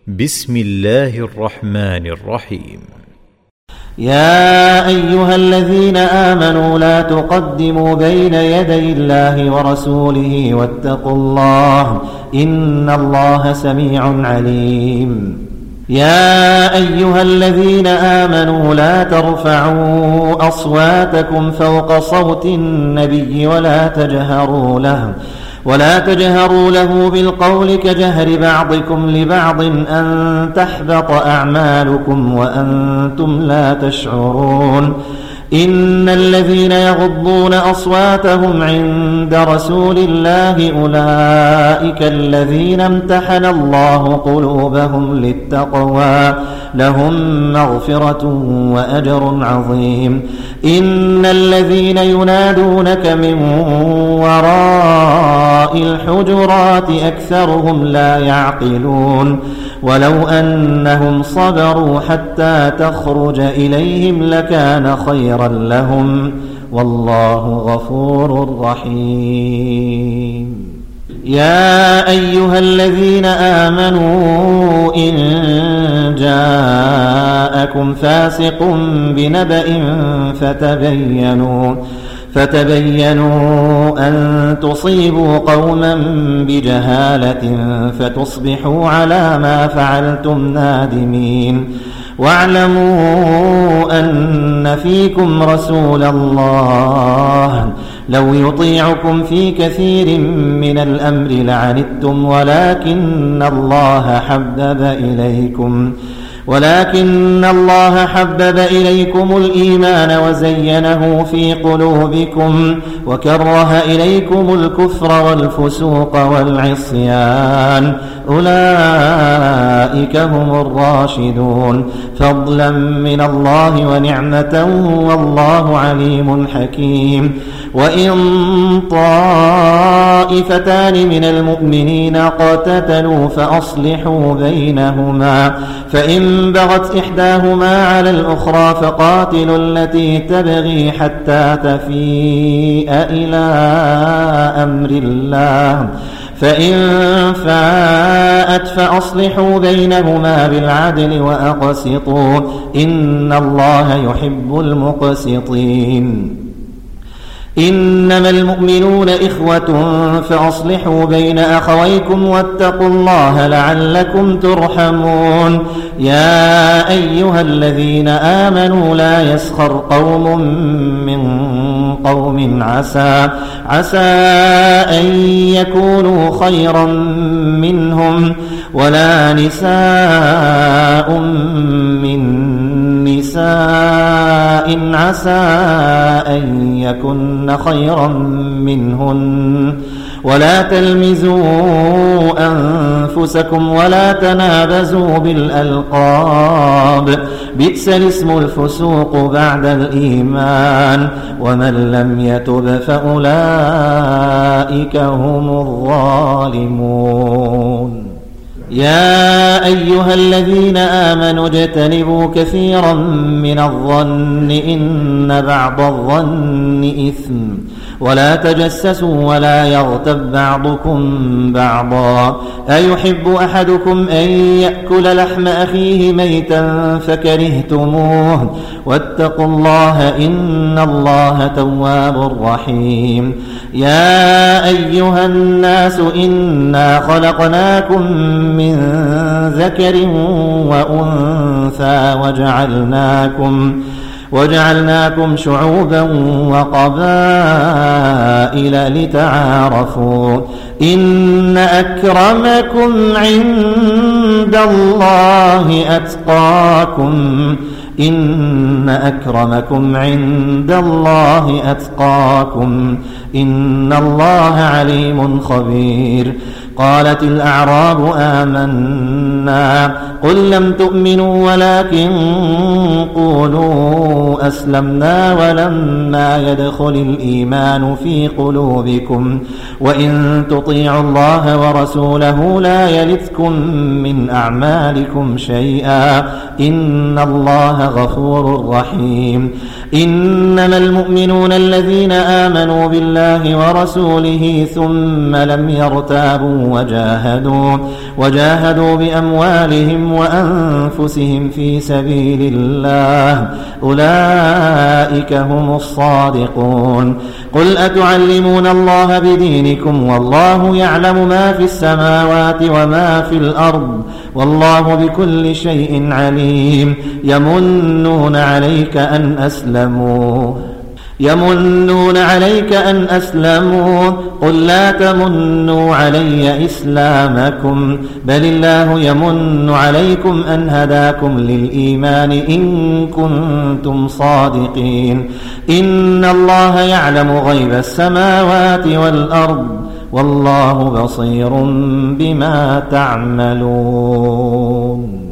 بسم الله الرحمن الرحيم. يا أيها الذين آمنوا لا تقدموا بين يدي الله ورسوله واتقوا الله إن الله سميع عليم. يا أيها الذين آمنوا لا ترفعوا أصواتكم فوق صوت النبي ولا تجهروا له بالقول كجهر بعضكم لبعض أن تحبط أعمالكم وأنتم لا تشعرون. إن الذين يغضون أصواتهم عند رسول الله أولئك الذين امتحن الله قلوبهم للتقوى لهم مغفرة وأجر عظيم. إن الذين ينادونك من وراء الحجرات أكثرهم لا يعقلون. ولو أنهم صبروا حتى تخرج إليهم لكان خيرا لهم والله غفور رحيم. يا أيها الذين آمنوا إن جاءكم فاسق بنبأ فتبينوا أن تصيبوا قوما بجهالة فتصبحوا على ما فعلتم نادمين. واعلموا أن فيكم رسول الله لو يطيعكم في كثير من الأمر لعنتم ولكن الله حبب إليكم الإيمان وزينه في قلوبكم وكره إليكم الكفر والفسوق والعصيان أولئك هم الراشدون فضلا من الله ونعمة والله عليم حكيم. وإن طائفتان من المؤمنين اقتتلوا فأصلحوا بينهما فإن بغت إحداهما على الأخرى فقاتلوا التي تبغي حتى تفيء إلى أمر الله فإن فاءت فأصلحوا بينهما بالعدل وأقسطوا إن الله يحب المقسطين. إنما المؤمنون إخوة فأصلحوا بين أخويكم واتقوا الله لعلكم ترحمون. يا أيها الذين آمنوا لا يسخر قوم من قوم عسى أن يكونوا خيرا منهم ولا نساء من نساء عسى أن يكن خيرا منهن ولا تلمزوا أنفسكم ولا تنابزوا بالألقاب بئس الاسم الفسوق بعد الإيمان ومن لم يتب فأولئك هم الظالمون. يا أيها الذين آمنوا اجتنبوا كثيرا من الظن إن بعض الظن إثم ولا تجسسوا ولا يغتب بعضكم بعضا أيحب أحدكم أن يأكل لحم أخيه ميتا فكرهتموه واتقوا الله إن الله تواب رحيم. يا أيها الناس إنا خلقناكم من ذكر وأنثى وجعلناكم شعوبا وقبائل لتعارفوا إن أكرمكم عند الله أتقاكم إن الله عليم خبير. قالت الأعراب آمنا قل لم تؤمنوا ولكن قولوا أسلمنا ولما يدخل الإيمان في قلوبكم وإن تطيعوا الله ورسوله لا يلتكم من أعمالكم شيئا إن الله غفور رحيم. إنما المؤمنون الذين آمنوا بالله ورسوله ثم لم يرتابوا وجاهدوا بأموالهم وأنفسهم في سبيل الله أولئك هم الصادقون. قل أتعلمون الله بدينكم والله يعلم ما في السماوات وما في الأرض والله بكل شيء عليم. يمنون عليك أن أسلموا قل لا تمنوا علي إسلامكم بل الله يمن عليكم أن هداكم للإيمان إن كنتم صادقين. إن الله يعلم غيب السماوات والأرض والله بصير بما تعملون.